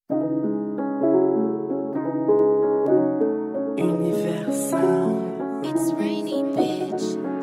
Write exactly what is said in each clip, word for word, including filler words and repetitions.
Universal. It's rainy, bitch.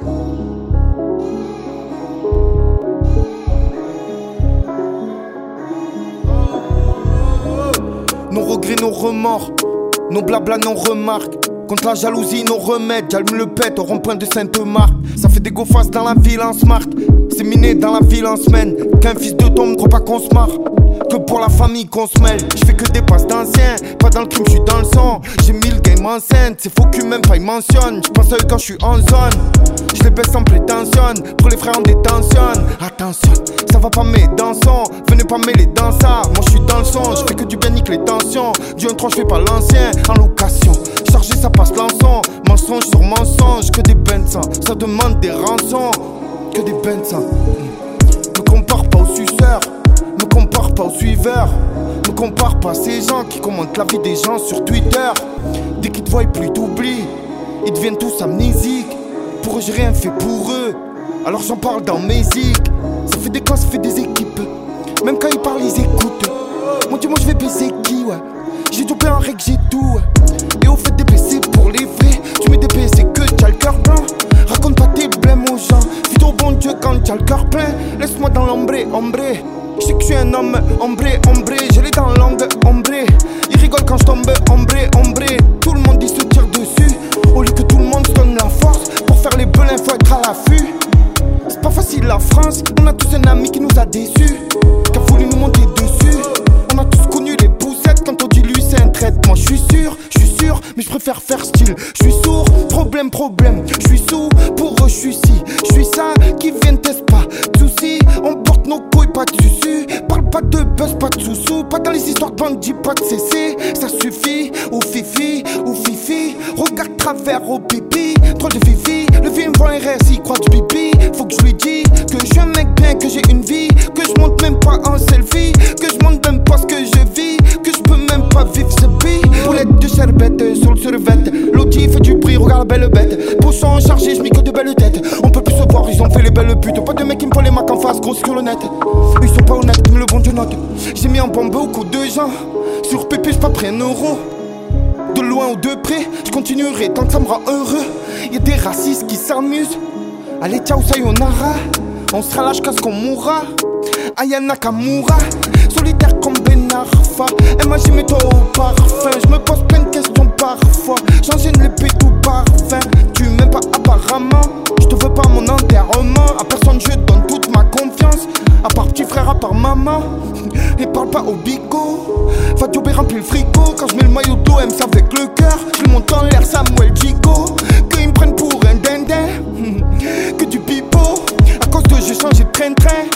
Nos regrets, nos remords, nos blabla, nos remarques. Contre la jalousie, nos remèdes. J'allume le pet au rond-point de Sainte-Marthe. Ça fait des go faces dans la ville en smart. C'est miné dans la ville en semaine. Qu'un fils de tombe, crois pas qu'on se marre. Que pour la famille qu'on se mêle. Je fais que des passes d'anciens. Pas dans le crime, j'suis dans le sang. J'ai mis le game en scène. C'est faux que même pas ils mentionnent. J'pense à eux quand j'suis en zone. J'les baisse sans prétention. Pour les frères en détention. Attention, ça va pas mes dansons. Venez pas mêler dans ça. Moi j'suis dans le son. J'fais que du bien, nique les tensions. Du un trois, j'fais pas l'ancien. En location, chargé ça passe l'enson. Mensonge sur mensonge. Que des bains de sang. Ça demande des rançons. Que des bains de sang. Me compare pas aux suceurs. Me compare pas aux suiveurs. Me compare pas à ces gens qui commentent la vie des gens sur Twitter. Dès qu'ils te voient plus t'oublient. Ils deviennent tous amnésiques. Pour eux j'ai rien fait pour eux. Alors j'en parle dans mes zigs. Ça fait des camps, ça fait des équipes. Même quand ils parlent ils écoutent. Mon dieu moi je vais baiser qui ouais. J'ai tout plein en règle j'ai tout ouais. Et au fait des P C pour les vrais. Tu mets des P C que t'as le cœur blanc. Raconte pas tes blèmes aux gens. Fais au bon Dieu quand t'as le cœur plein. Laisse-moi dans l'ombre, ombre. Je sais que je suis un homme, ombre, ombre. J'ai les dents longues, ombre. Ils rigolent quand je tombe, ombre, ombre. Tout le monde il se tire dessus. Au lieu que tout le monde se donne la force. Pour faire les belins faut être à l'affût. C'est pas facile la France. On a tous un ami qui nous a déçus. Qui a voulu nous monter dessus. On a tous connu les poussettes. Quand on dit lui c'est un traitement. Je suis sûr, je suis sûr. Mais je préfère faire style. Je suis sourd, problème, problème. Je suis sous, pour eux je suis ci. Je suis ça, qui viennent test pas de soucis. On porte nos couilles, pas de susu. Parle pas de buzz, pas de sous-sous. Pas dans les histoires de bandits, pas de C C. Ça suffit, ou fifi, ou fifi. Regarde travers au pipi. Trop de fifi, le film vend un rêve s'il croit du pipi. Faut que je lui dise que je suis un mec bien, que j'ai une vie. Que je monte même pas en selfie. Que je monte même pas ce que je vis. Que je peux même pas vivre ce pays. Boulette de sherbette sur le survette. L'audi fait du bruit, regarde la belle bête. Poisson chargé, j'm'y que de belles têtes. On peut plus se voir, ils ont fait les belles putes. Pas de mecs qui me font les macs en face, grosse sur le net. Ils sont pas honnêtes, mais le bon Dieu note. J'ai mis en bombe beaucoup de gens. Sur pépé, j'pas pris un euro. De loin ou de près, je continuerai tant que ça me rend heureux. Y'a des racistes qui s'amusent. Allez, ciao, sayonara. On sera là jusqu'à ce qu'on mourra. Aya Nakamura, solitaire comme Ben Arfa. Imagine-toi au parfum. Je me pose plein de questions parfois. J'enchaîne les pétés tout parfum. Tu m'aimes pas apparemment. Je te veux pas mon enterrement. À personne je donne toute ma confiance. À part petit frère, à part maman. Et parle pas au bigot. Va jobber remplir le frigo. Quand je mets le maillot d'O M, c'est avec le cœur. Je monte en l'air Samuel Gigo. Qu'ils me prennent pour un dindin. Que du pipeau. À cause de j'ai changé de train-train.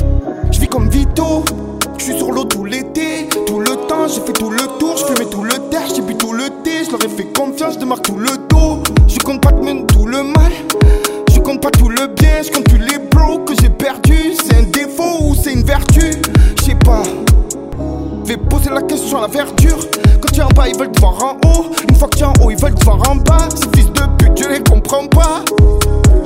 Je vis comme Vito. Je suis sur l'eau tout l'été. Tout le temps, j'ai fait tout le tour. Je fumais tout le terre, j'ai bu tout le thé. Je leur ai fait confiance, je démarre tout le dos. Je compte pas même tout le mal. Je compte pas tout le bien. Je compte plus les bros que j'ai perdus. C'est un défaut ou c'est une vertu? Je sais pas. Vais poser la question à la verdure. Quand tu es en bas, ils veulent te voir en haut. Une fois que tu es en haut, ils veulent te voir en bas. Ces fils de pute, je les comprends pas.